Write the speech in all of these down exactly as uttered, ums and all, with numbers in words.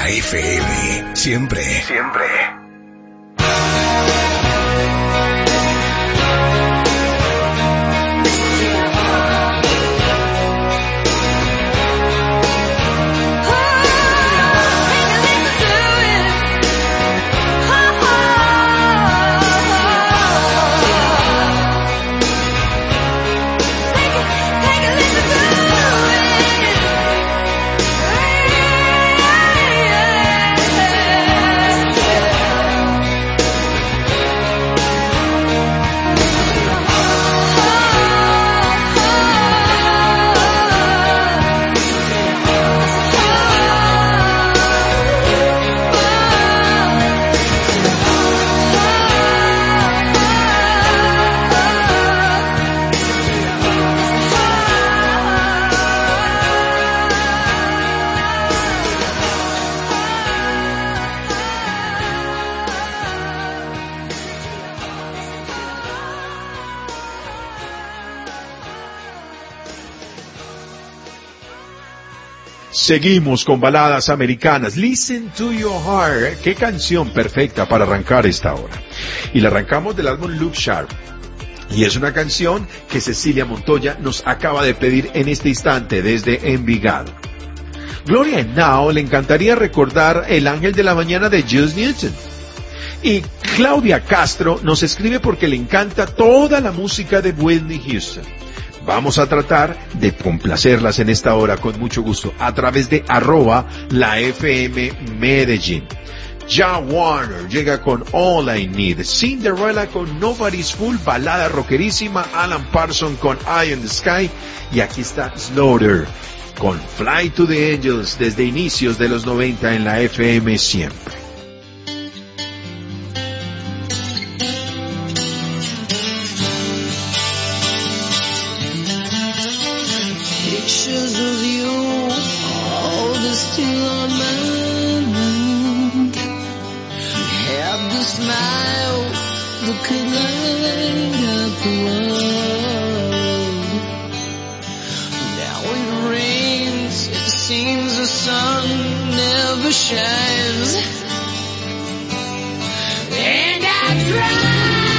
La F M, siempre, siempre. Seguimos con baladas americanas. Listen to Your Heart. Qué canción perfecta para arrancar esta hora. Y la arrancamos del álbum Look Sharp. Y es una canción que Cecilia Montoya nos acaba de pedir en este instante desde Envigado. Gloria Henao le encantaría recordar El Ángel de la Mañana de Jules Newton. Y Claudia Castro nos escribe porque le encanta toda la música de Whitney Houston. Vamos a tratar de complacerlas en esta hora con mucho gusto a través de arroba la F M Medellín. Ja Warner llega con All I Need, Cinderella con Nobody's Fool, balada rockerísima, Alan Parsons con Eye in the Sky, y aquí está Slaughter con Fly to the Angels desde inicios de los noventa en la F M siempre. Pictures of you, all this still on my mind. You have the smile, the could light up the world. Now it rains, it seems the sun never shines. And I try.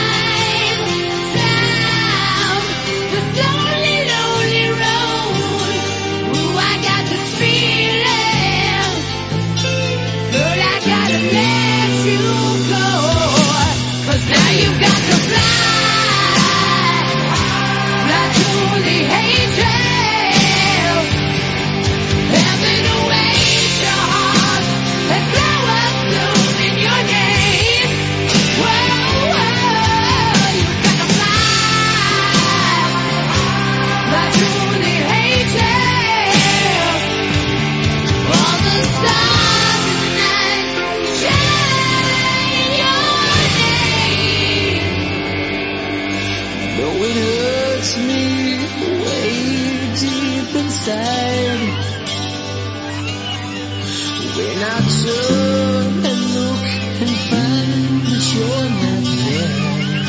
When I turn and look and find that you're not there,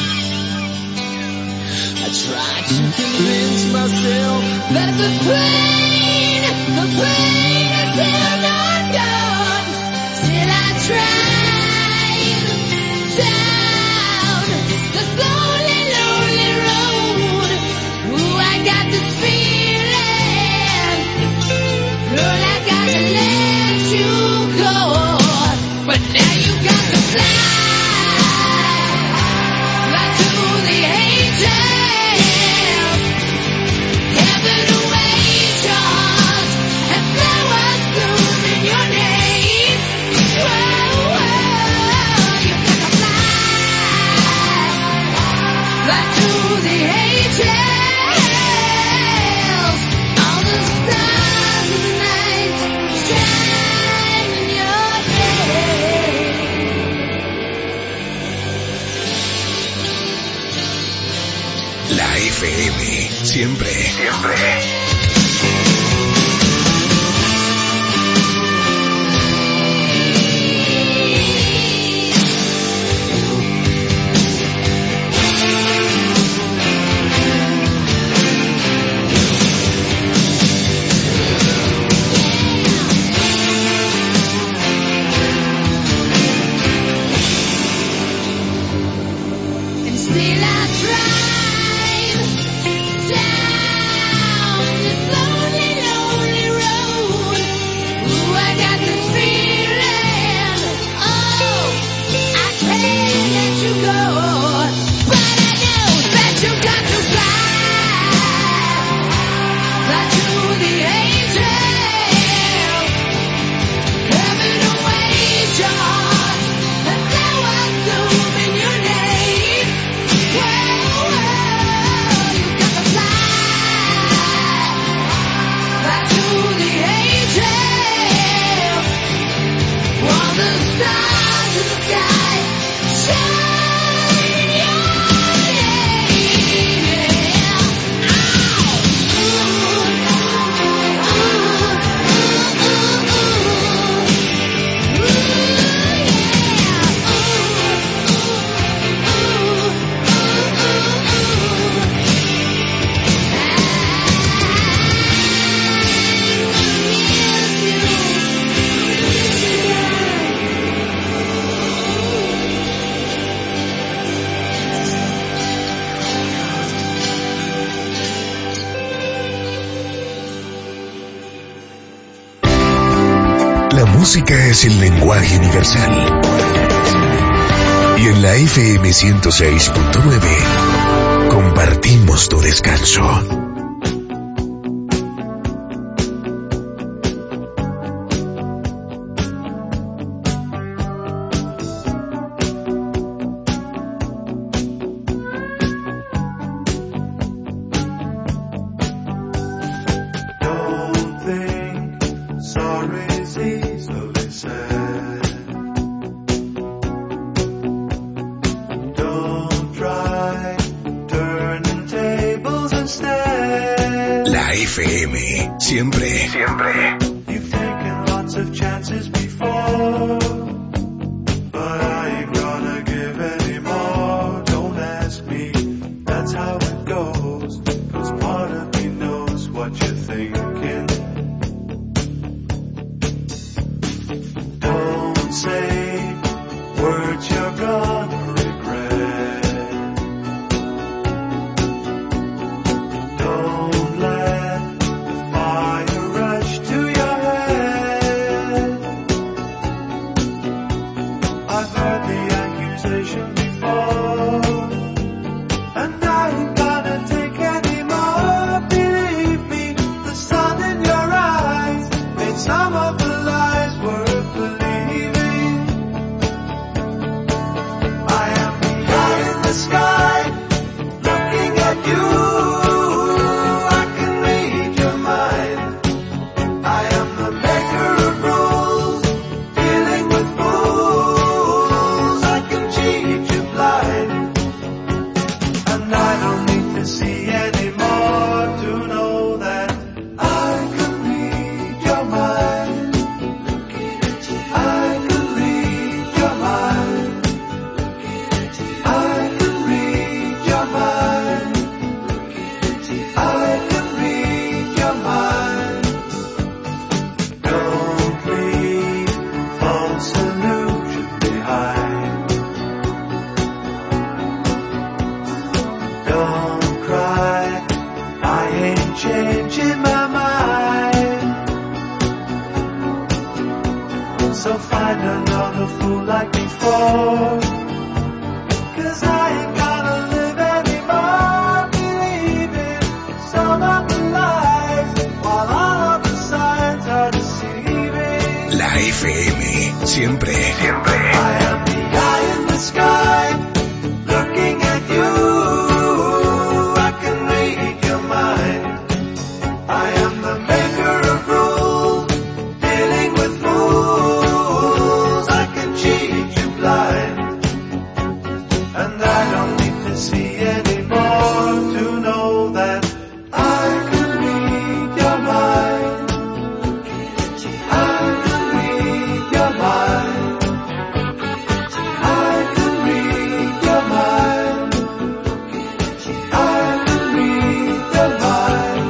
I try to convince myself that the pain, the pain is still not gone. Still I try down the lonely, lonely road. Ooh, I got this feeling, girl, I gotta let you go. But now you got to fly, fly to the angels. Heaven awaits your heart and flowers bloom in your name. Whoa, whoa, you gotta fly, fly to the angels. All the stars in the night shine in your face. La F M, siempre, siempre. música es el lenguaje universal. Y en la F M ciento seis punto nueve compartimos tu descanso. Siempre, siempre. You've taken lots of chances before, but I ain't gonna give any more. Don't ask me, that's how it goes, 'cause part of me knows what you're thinking. Don't say words you're gonna regret. Don't let fire rush to your head. I've heard the accusation before, and I ain't gonna take any more. Believe me, the sun in your eyes made some of the lies worth believing. I am the eye in the sky, looking at you. Changing my mind, so find another fool like before, 'cause I ain't gonna live anymore, believing some of the lies, while all of the signs are deceiving. La F M, siempre, siempre. I am the eye in the sky, looking at you. I can read your mind. I am the maker of rules, dealing with fools. I can cheat you blind, and I don't need to see anymore to know that I can read your mind. I can read your mind. I can read your mind. I can read your mind.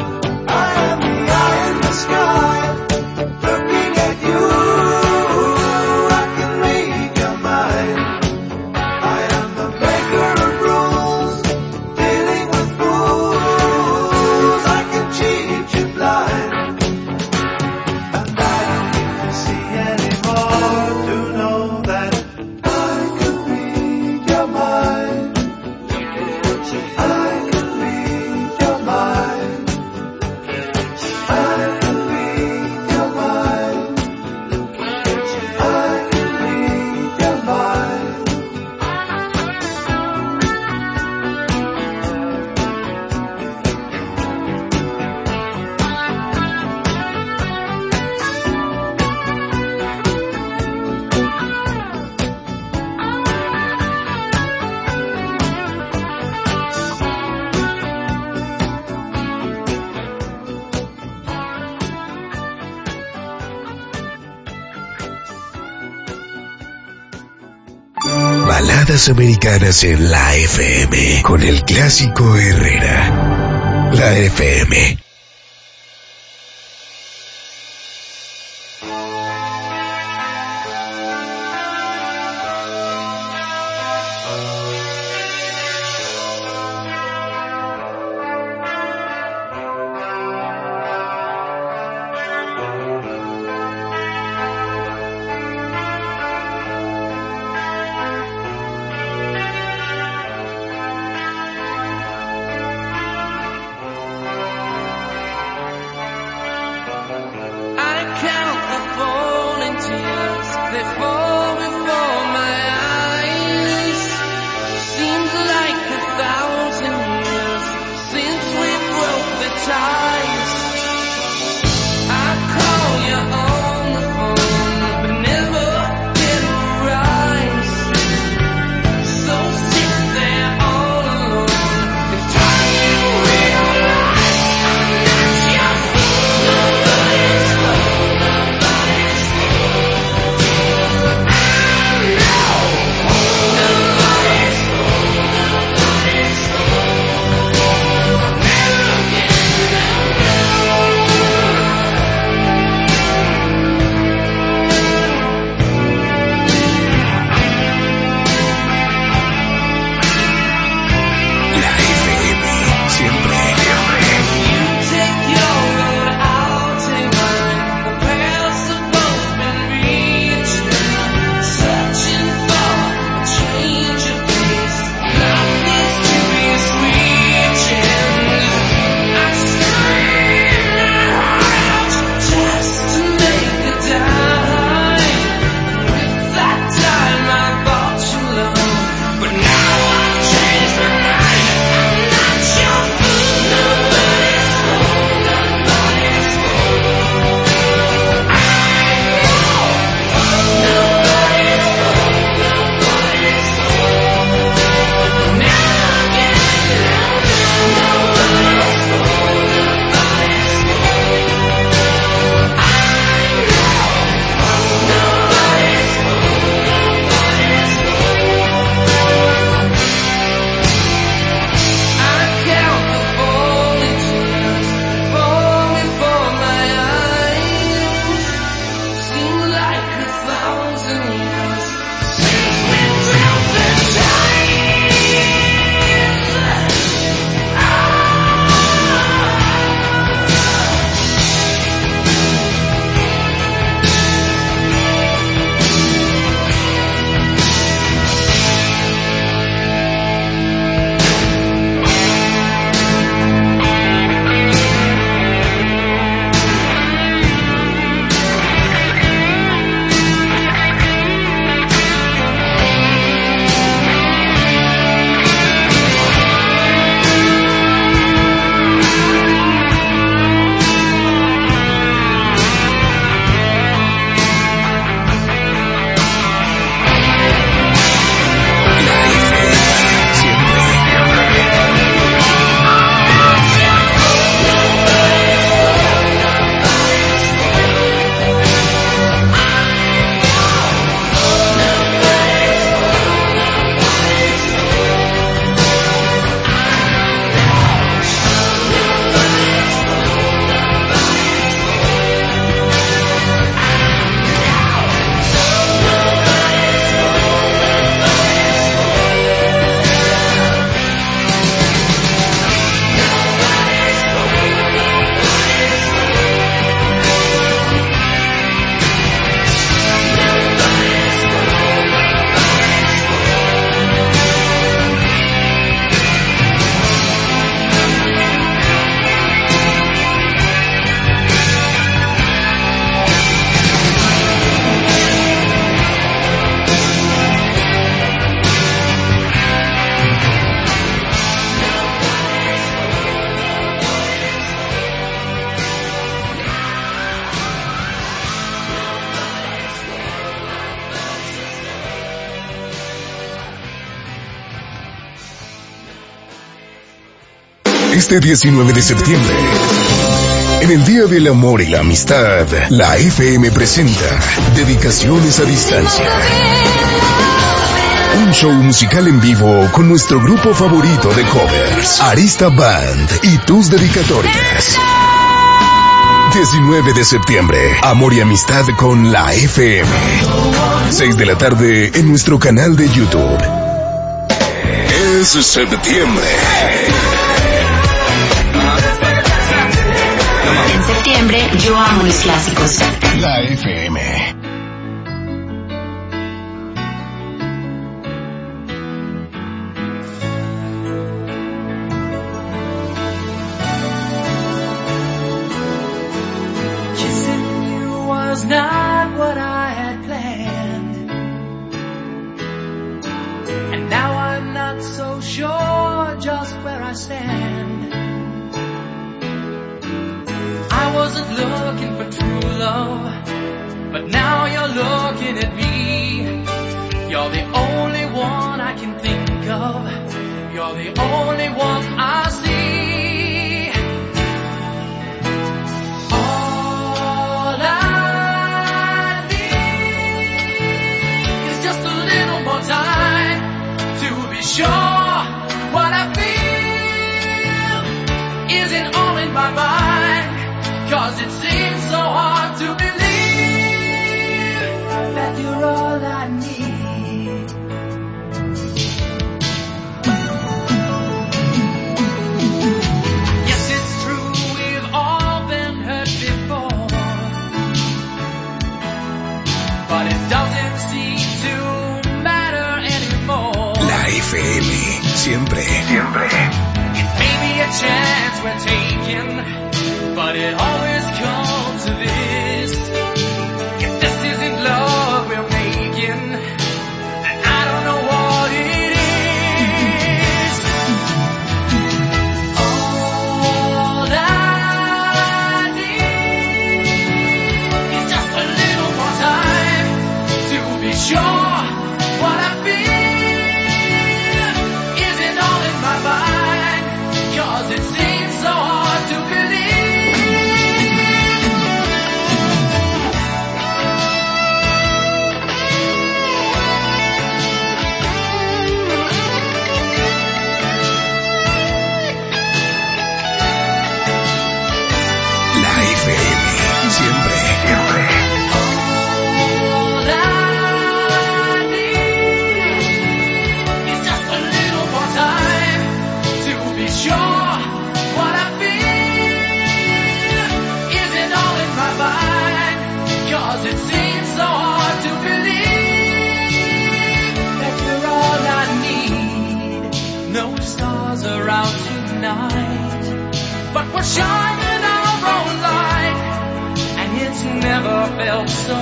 Baladas americanas en la F M con el clásico Herrera. La F M. Este diecinueve de septiembre, en el Día del Amor y la Amistad, la F M presenta Dedicaciones a Distancia. Un show musical en vivo con nuestro grupo favorito de covers, Arista Band, y tus dedicatorias. diecinueve de septiembre, Amor y Amistad con la F M. seis de la tarde en nuestro canal de YouTube. Es septiembre. En septiembre, yo amo mis clásicos. La F M. Not what I had planned, and now I'm not so sure just where I stand. I wasn't looking for true love, but now you're looking at me. You're the only one I can think of. You're the only one I see. Sure, what I feel isn't all in my mind, 'cause it seems so hard to believe that you're all I need. Yes, it's true, we've all been hurt before, but it doesn't seem to matter anymore. F M, siempre, siempre. It may be a chance we're taking, but it always comes to this. If this isn't love we're making, then I don't know what it is. All I need is just a little more time to be sure what I feel. It seems so hard to believe. La F M, siempre, siempre. All I need is just a little more time to be sure. It seems so hard to believe that you're all I need. No stars are out tonight, but we're shining our own light, and it's never felt so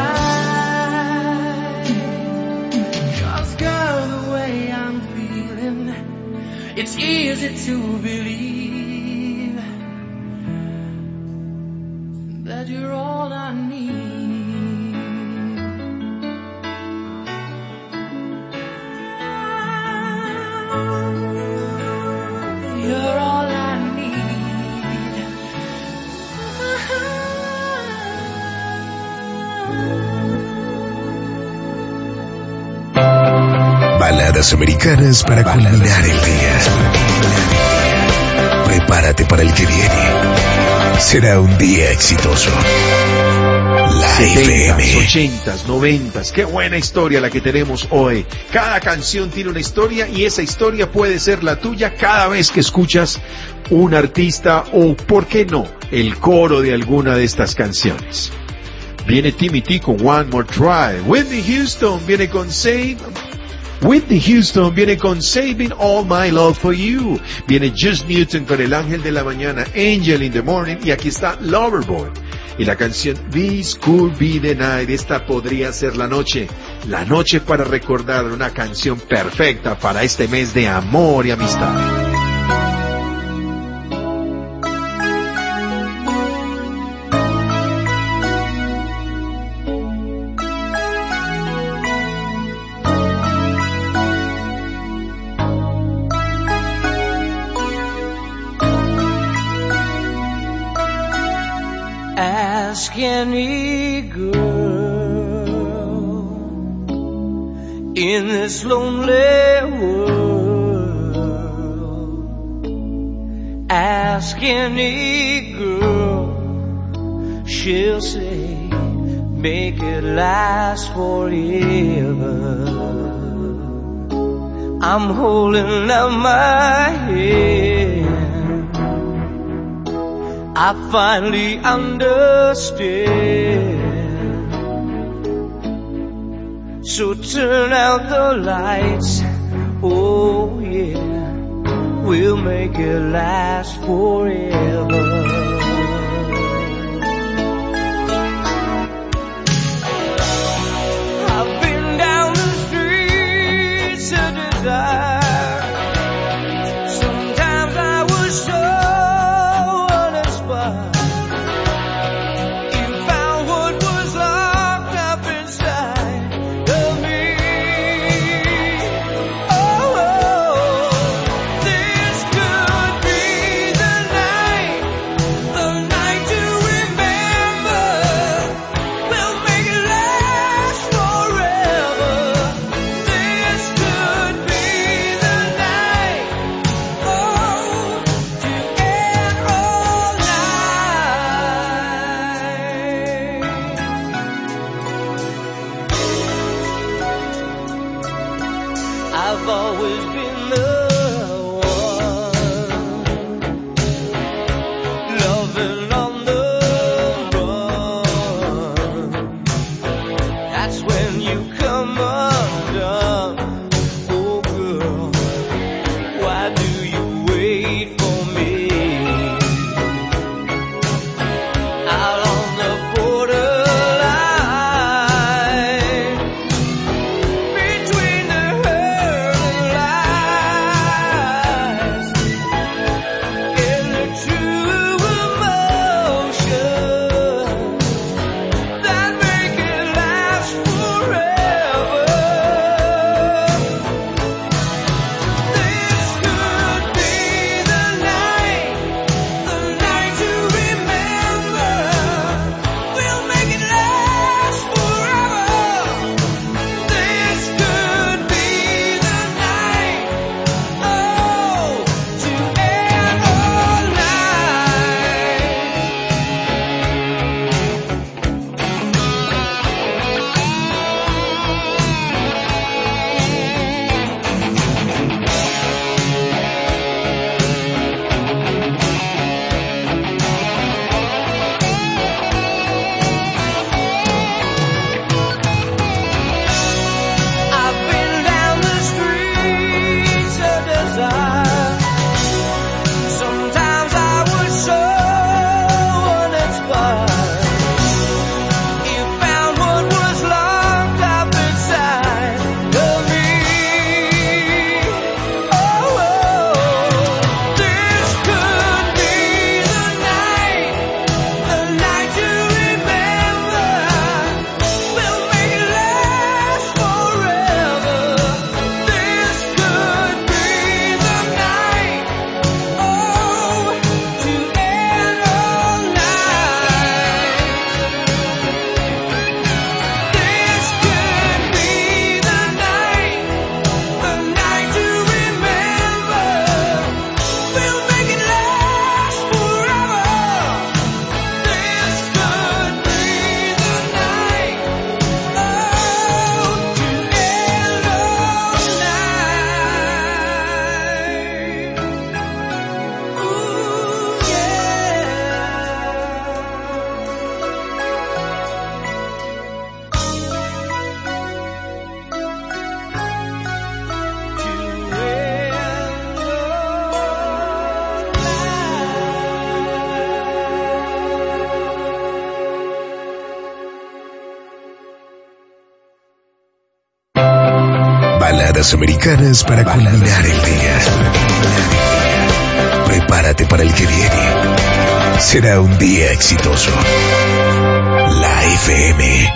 right. 'Cause girl, the way I'm feeling, it's easy to believe that you're all I need. You're all I need. Baladas americanas para culminar el día. Prepárate para el que viene. Será un día exitoso. La F M. ochentas, noventas, qué buena historia la que tenemos hoy. Cada canción tiene una historia y esa historia puede ser la tuya cada vez que escuchas un artista o, ¿por qué no?, el coro de alguna de estas canciones. Viene Timmy T con One More Try. Whitney Houston viene con Save. Whitney Houston viene con Saving All My Love For You. Viene Just Newton con El Ángel de la Mañana, Angel in the Morning. Y aquí está Loverboy. Y la canción This Could Be the Night. Esta podría ser la noche. La noche para recordar, una canción perfecta para este mes de amor y amistad. Ask any girl in this lonely world. Ask any girl, she'll say, make it last forever. I'm holding up my head. I finally understand. So turn out the lights, oh yeah, we'll make it last forever. I've been down the streets of desire. Sometimes I was so Baladas americanas para culminar el día. Prepárate para el que viene. Será un día exitoso. La F M.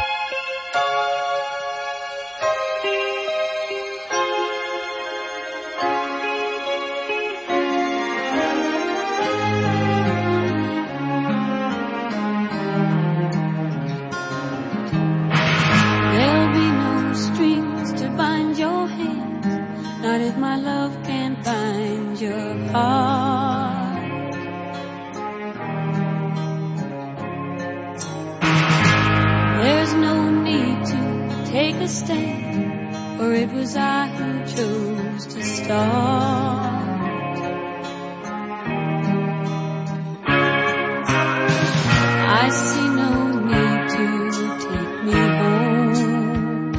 understand, for it was I who chose to start. I see no need to take me home.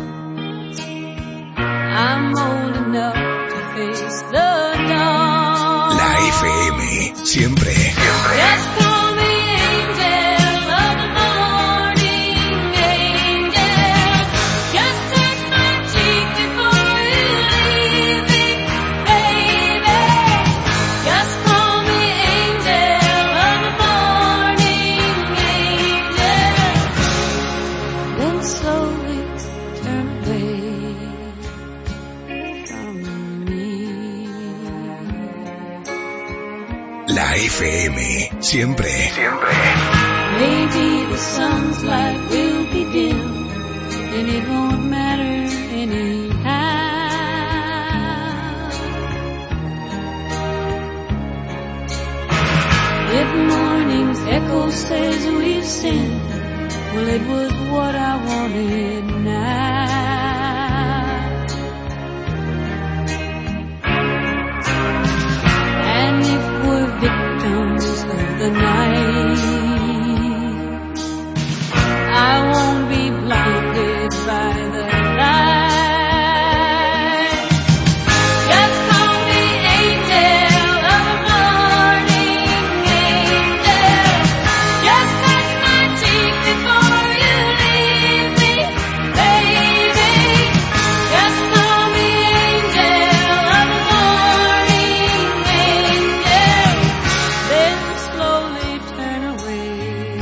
I'm old enough to face the dawn. La F M, siempre, siempre. Just call me angel of the morning, angel. Just touch my cheek before you leave me, baby. Just call me angel of the morning, angel. Then slowly turn away from me. La F M, siempre, siempre. Maybe the sun's light will be dim, and it won't matter anyhow. If morning's echo says we've sinned, well, it was what I wanted now. And if we're victims of the night, I won't be blinded by the light. Just call me angel of the morning, angel. Just touch my cheek before you leave me, baby. Just call me angel of the morning, angel. Then slowly turn away.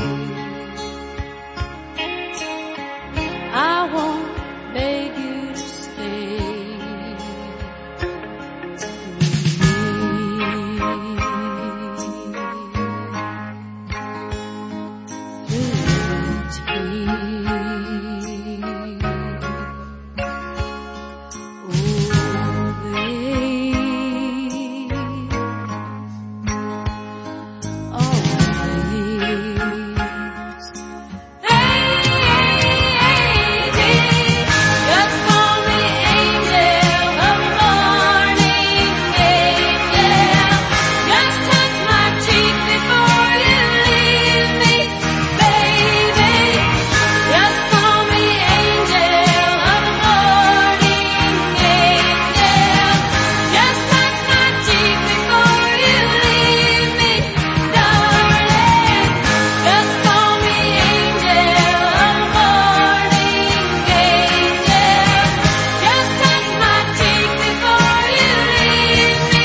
I won't beg you to stay Just call me angel of the morning, angel. Just touch my cheek before you leave me, baby. Just call me angel of the morning, angel. Just touch my cheek before you leave me, darling. Just call me angel of the morning, angel. Just touch my cheek before you leave me,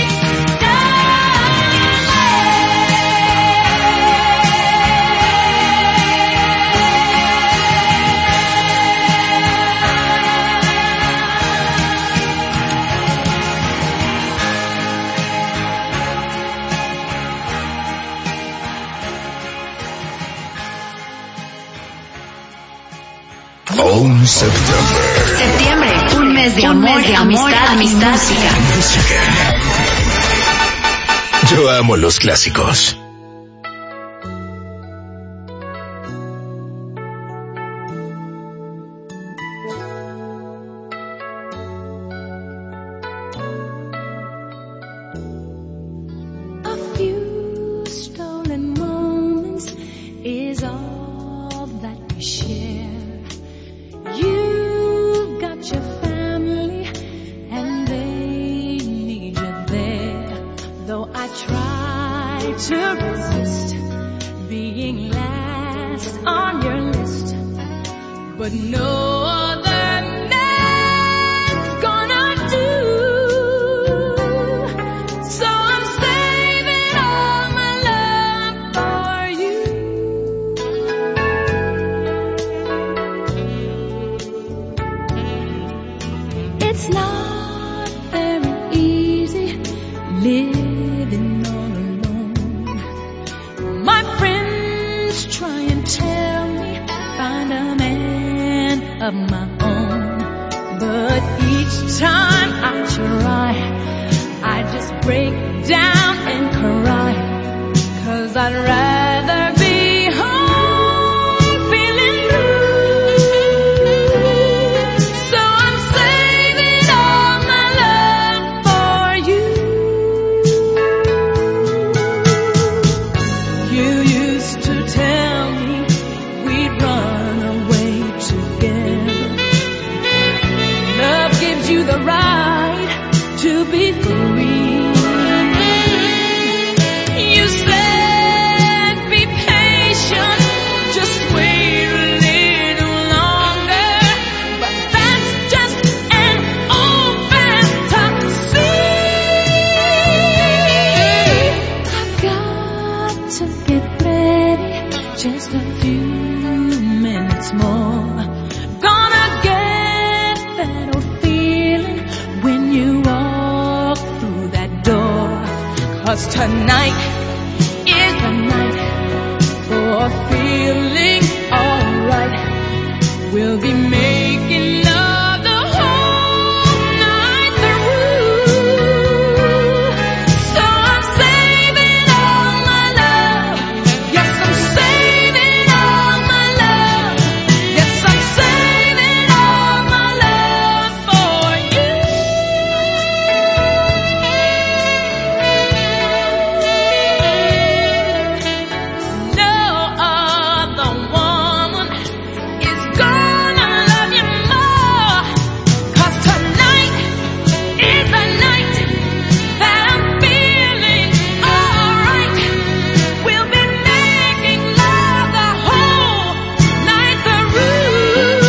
On September. Septiembre, un mes de amor, de amistad, amistad, Música. Yo amo los clásicos. a few stolen moments is all that we share. You've got your family and they need you there. Though I try to resist being last on your list, but no other man's gonna do. So I'm saving all my love for you. It's not very easy living all alone. My friends try and tell me find a man of my own, but each time I try, I just break down and cry, 'cause I'd rather be home feeling blue. So just a few minutes more. Gonna get that old feeling when you walk through that door. 'Cause tonight is the night for feeling alright. We'll be making love the whole night through. So I'm saving all my love. Yes, I'm saving all my love. Yes, I'm saving all my love for you. No other woman is gonna love you more. 'Cause tonight is the night that I'm feeling alright. We'll be making love the whole night through.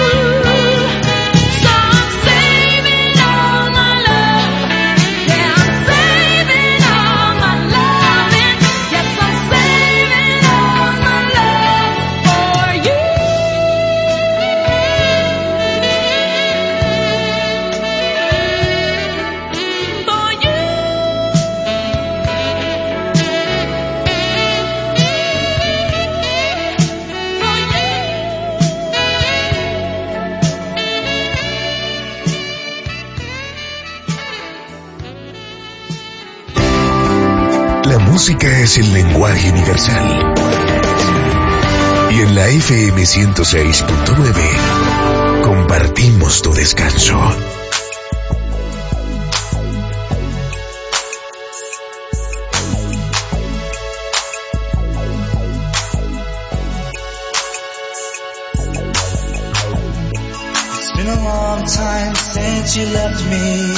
So I'm saving all my love. Yeah, I'm saving all my loving. Yes, I'm saving all my love for you. For you. La música es el lenguaje universal. Y en la F M ciento seis punto nueve compartimos tu descanso. It's been a long time since you left me.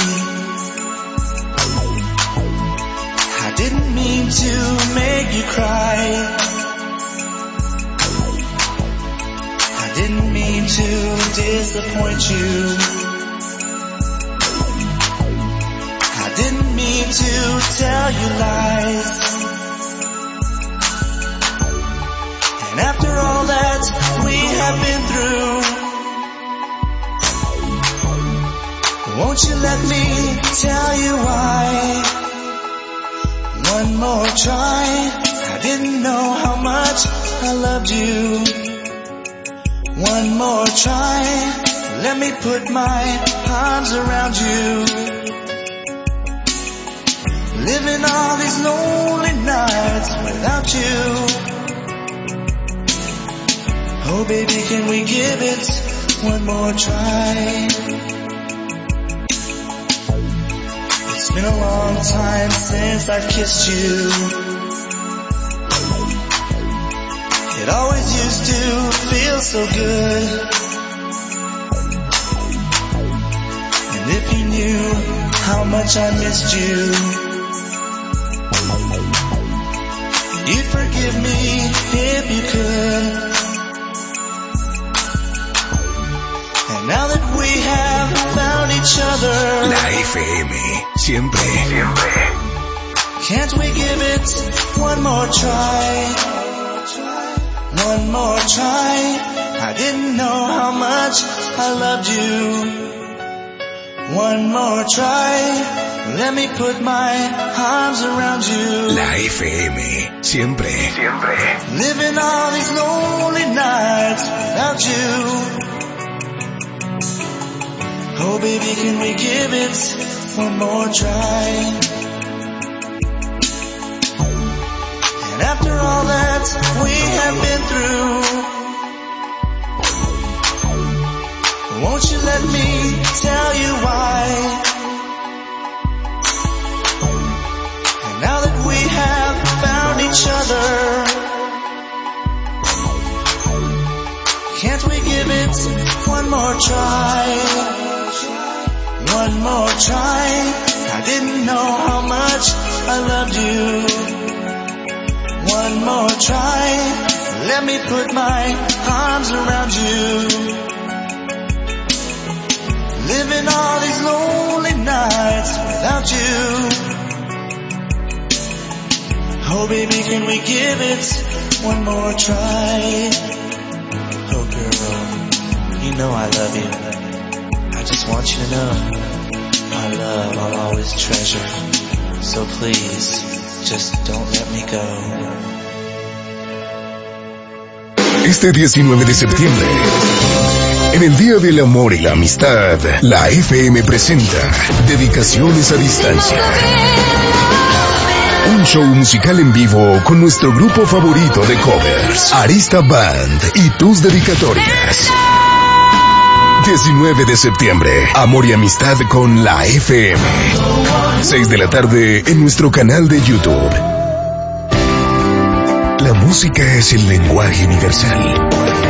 I didn't mean to make you cry. I didn't mean to disappoint you. I didn't mean to tell you lies. And after all that we have been through, won't you let me tell you why? One more try. I didn't know how much I loved you. One more try. Let me put my arms around you. Living all these lonely nights without you. Oh baby, can we give it one more try? It's been a long time since I've kissed you. It always used to feel so good. And if you knew how much I missed you, you'd forgive me if you could. And now that we have found each other, La F M, siempre, siempre. can't we give it one more try? One more try. I didn't know how much I loved you. One more try. Let me put my arms around you. La F M, siempre, siempre. Living all these lonely nights without you. Oh baby, can we give it one more try? And after all that we have been through, won't you let me tell you why? And now that we have found each other, can't we give it one more try? One more try. I didn't know how much I loved you. One more try. Let me put my arms around you. Living all these lonely nights without you. Oh baby, can we give it one more try. Oh girl, you know I love you. I just want you to know my love I'll always treasure. So please, just don't let me go. Este diecinueve de septiembre, en el Día del Amor y la Amistad, la F M presenta Dedicaciones a Distancia. Un show musical en vivo con nuestro grupo favorito de covers, Arista Band, y tus dedicatorias. diecinueve de septiembre, Amor y Amistad con la F M. seis de la tarde en nuestro canal de YouTube. La música es el lenguaje universal.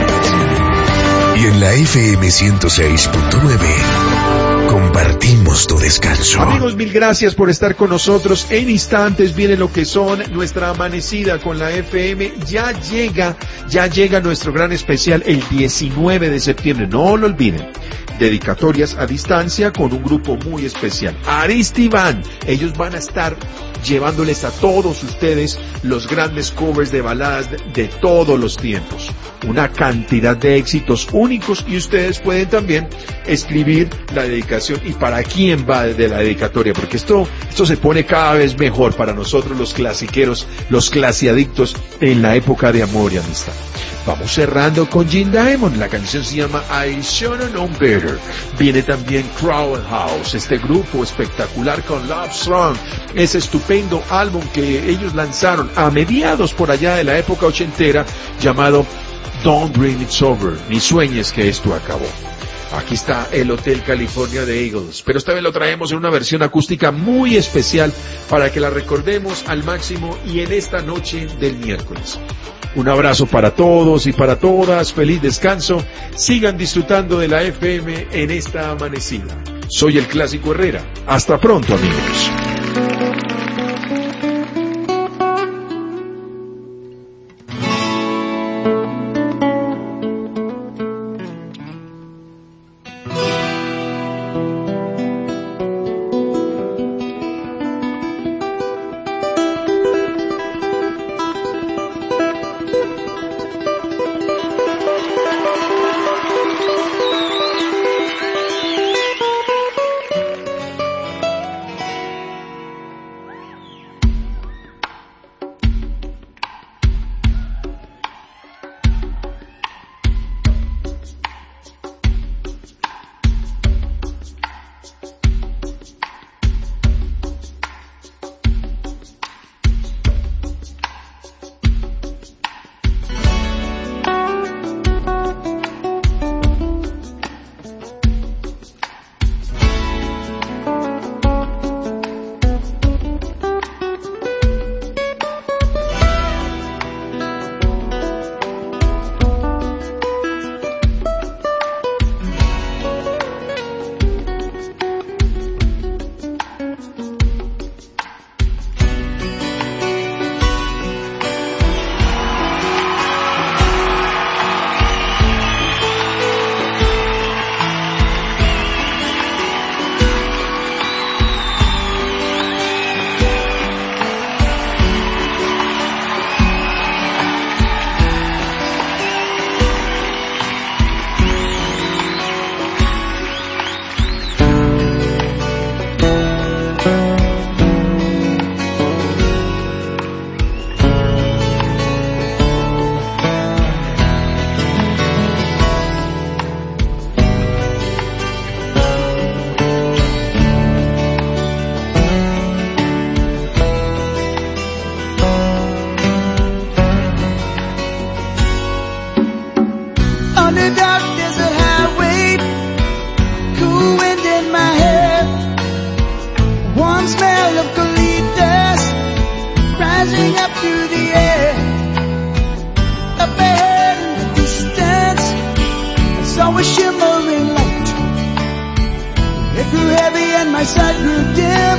Y en la F M ciento seis punto nueve compartimos tu descanso. Amigos, mil gracias por estar con nosotros. En instantes viene lo que son nuestra amanecida con la F M. Ya llega, ya llega nuestro gran especial el diecinueve de septiembre. No lo olviden. Dedicatorias a distancia con un grupo muy especial, Aristi Band. Ellos van a estar llevándoles a todos ustedes los grandes covers de baladas de, de todos los tiempos. Una cantidad de éxitos únicos, y ustedes pueden también escribir la dedicación y para quién va de la dedicatoria, porque esto, esto se pone cada vez mejor para nosotros los clasiqueros, los clasiadictos en la época de amor y amistad. Vamos cerrando con Gene Diamond. La canción se llama I Should've Known Better. Viene también Crowd House, este grupo espectacular con Love Strong, ese estupendo álbum que ellos lanzaron a mediados por allá de la época ochentera, llamado Don't Dream It's Over, ni sueñes que esto acabó. Aquí está el Hotel California de Eagles, pero esta vez lo traemos en una versión acústica muy especial para que la recordemos al máximo y en esta noche del miércoles. Un abrazo para todos y para todas, feliz descanso, sigan disfrutando de la F M en esta amanecida. Soy el Clásico Herrera, hasta pronto amigos. sight grew dim,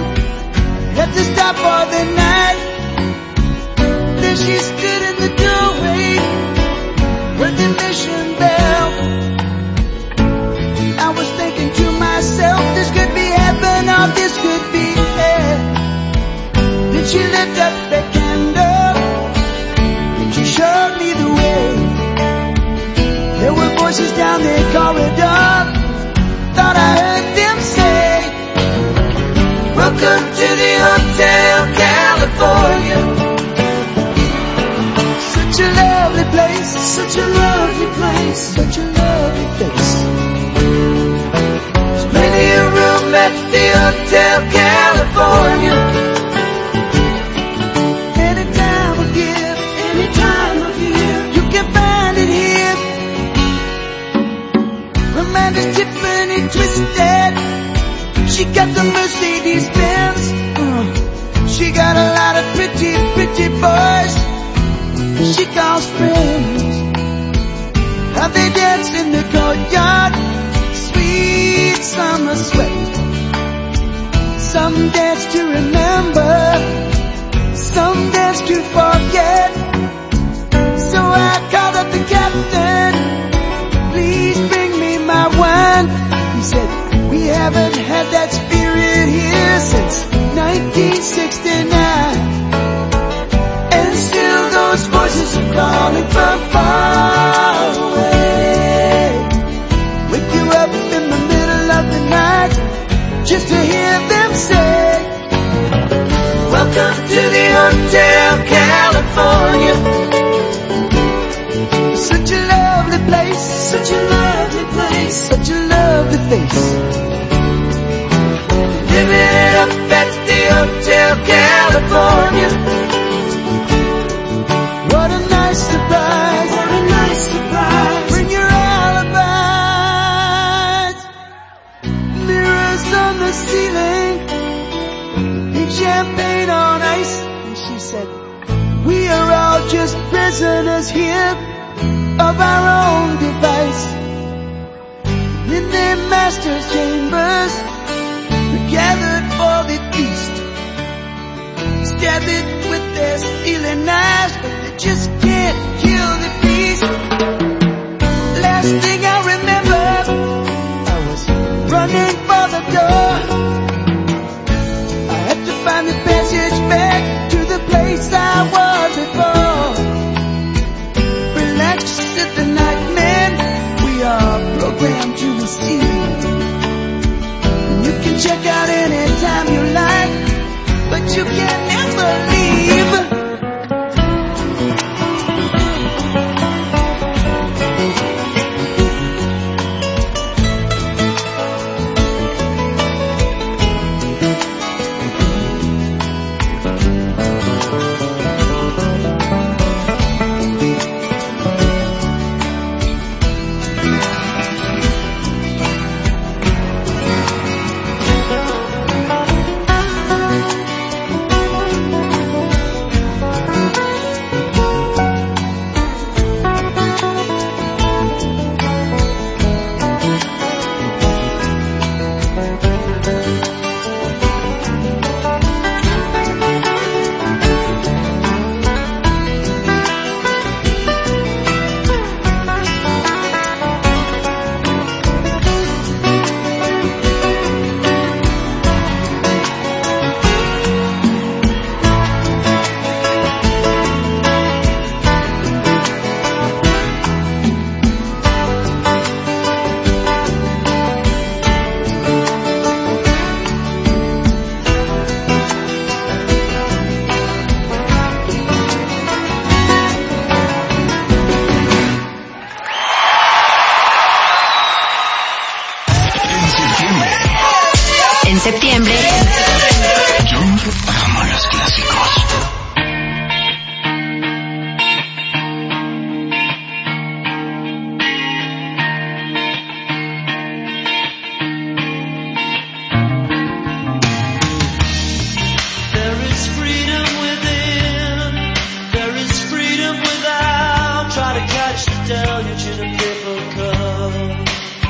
had to stop for the night. Then she stood in the doorway, heard the mission bell. I was thinking to myself, this could be heaven or this could be hell. Then she lit up the candle, and she showed voices down the corridor. Thought I heard them say, welcome to the Hotel California. Such a lovely place, such a lovely place, such a lovely place. There's plenty of room at the Hotel California. Any time of year, any time of year, you can find it here. Amanda's Tiffany twisted. She got the Mercedes Benz. Uh, she got a lot of pretty, pretty boys she calls friends. How they dance in the courtyard, sweet summer sweat. Some dance to remember, some dance to forget. So I called up the captain, please bring me my wine. He said, we haven't had that spirit here since nineteen sixty-nine. And still those voices are calling from far away. Wake you up in the middle of the night just to hear them say, welcome to the Hotel California. Such a lovely place, such a lovely place, such a lovely face. Living it up at the Hotel California. What a nice surprise, what a nice surprise. Bring your alibis. Mirrors on the ceiling, pink champagne on ice. And she said, we are all just prisoners here of our own device. In their master's chambers, we gathered for the feast. Stab it with their stealing knives, but they just can't kill the beast. Last thing I remember, I was running for the door. I had to find the passage back to the place I was before. Relax, said the nightman, we are programmed to receive. You can check out anytime you like, but you can never leave. Septiembre. Yo amo los clásicos. There is freedom within, there is freedom without. Try to catch the deluge in a paper cup.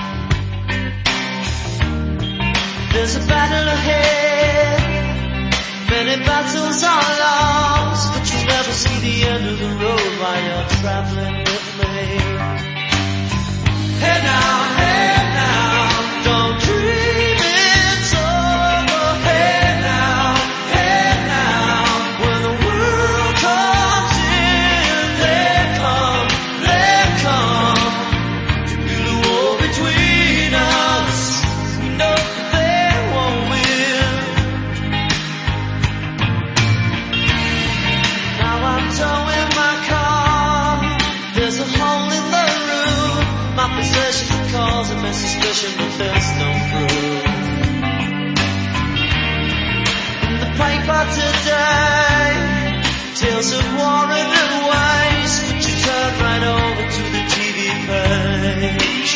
There's a battle ahead, many battles are lost, but you never see the end of the road while you're traveling with me. Hey now, hey now, don't dream it's over. Hey now, hey now, when the world comes in, they come, they come. in the room. My possession calls and my suspicion best known through. In the paper today, tales of war and waste. She turned right over to the T V page.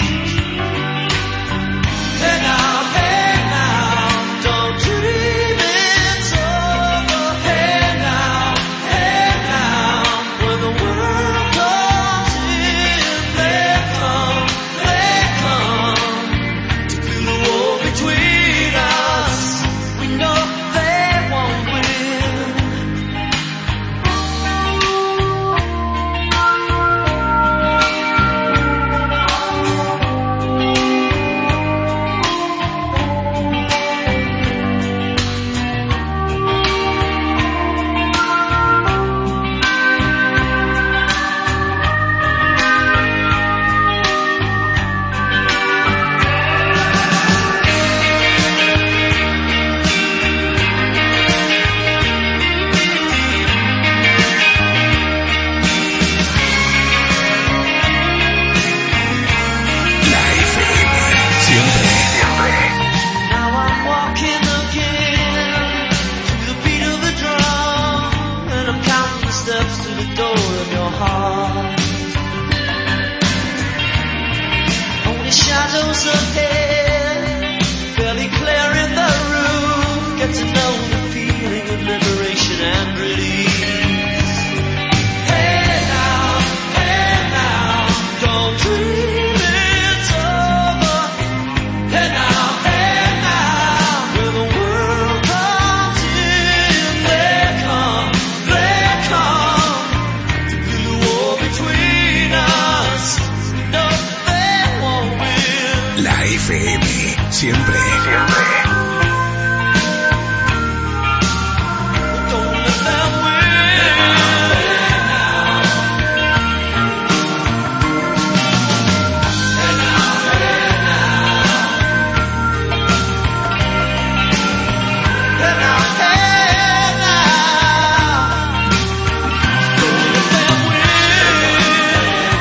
Hey now, hey now, don't dream it's over. Hey now, hey now, when the world comes in, they come, they come to feel the war between us. We know they won't win. Now I'm walking again to the beat of the drum, and I'm counting the steps to the door of your heart. Only shadows ahead, barely clear in the room. Get to know the feeling of liberation and release. Hey now, hey now, don't dream it's over. Hey now, hey now, when the world comes in, they come, they come to feel the war between us. No, they won't win. La F M, siempre, siempre. Don't let them win. Hey now, hey now, hey now, hey now, don't let them win.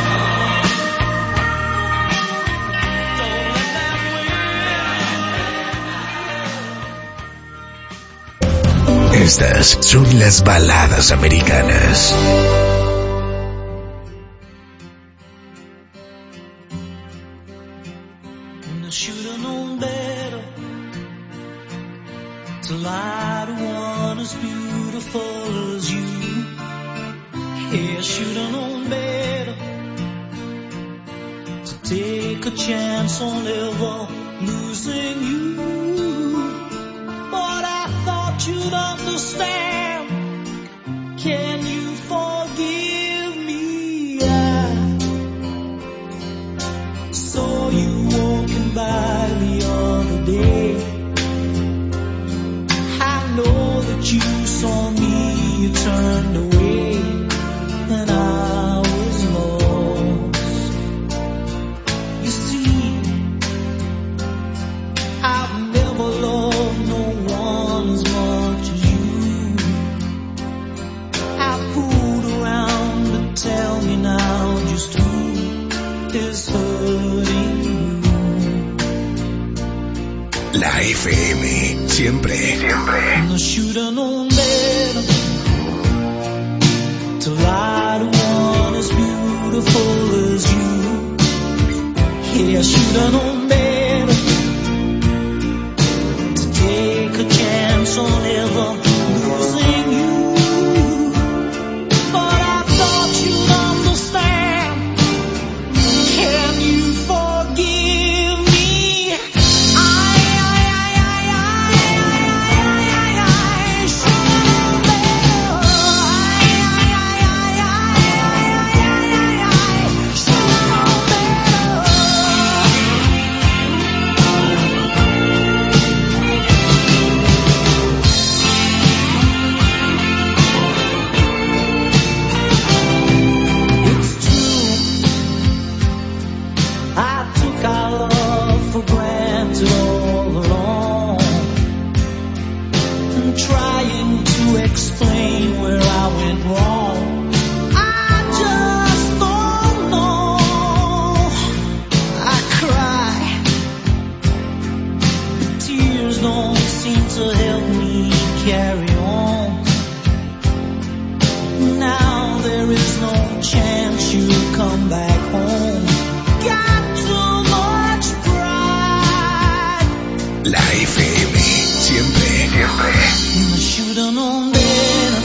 Don't let them win. Estas son las baladas americanas. And I should've known better to lie to one as beautiful as you. Hey, I should've known better to take a chance on ever losing you. But I thought you'd understand. Can you forgive me? I saw you walking by the other day. I know that you saw me, you turned away, and I was lost. You see, I've never loved no one as much as you. I fooled around to tell me now just who is hurting you. La F M, siempre, siempre. And I should've known better to lie to one as beautiful as you. Yeah, I should've known better to take a chance on ever losing you. But I thought you'd understand. Can you forgive me? I, I, I, I, I, I, I, I, I should've known better. I, I, I, I, I, I, I, I, I should've known better. come back home. Got too much pride. La F M, siempre, siempre. I should've known better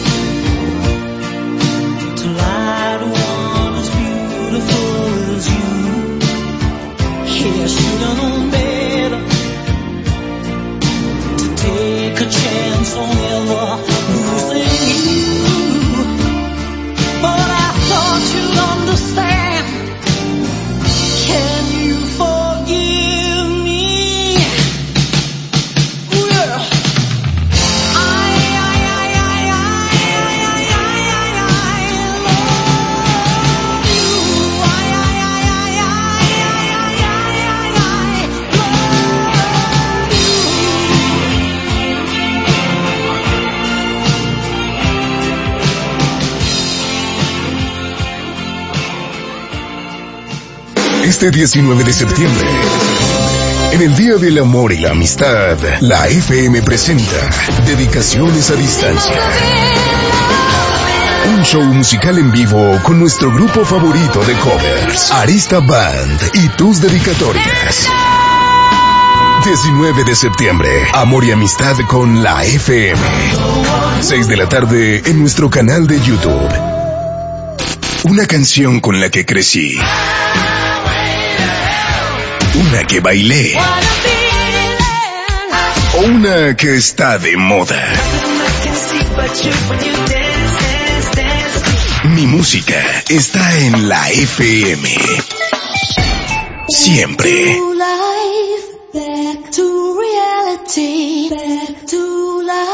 to lie to one as beautiful as you. Yeah, I should've known better to take a chance on ever losing you. But I thought you'd understand. Can you forgive me? Well, I, I, I, I, I, I, I, I, I love you. I, I, I, I, I, I, I, I, I love Este diecinueve de septiembre, en el Día del Amor y la Amistad, la F M presenta Dedicaciones a Distancia. Un show musical en vivo con nuestro grupo favorito de covers, Arista Band, y tus dedicatorias. diecinueve de septiembre, Amor y Amistad con la F M. seis de la tarde en nuestro canal de YouTube. Una canción con la que crecí. Una que bailé. O una que está de moda. Mi música está en la F M. Siempre. Back to life, back to reality, back to life.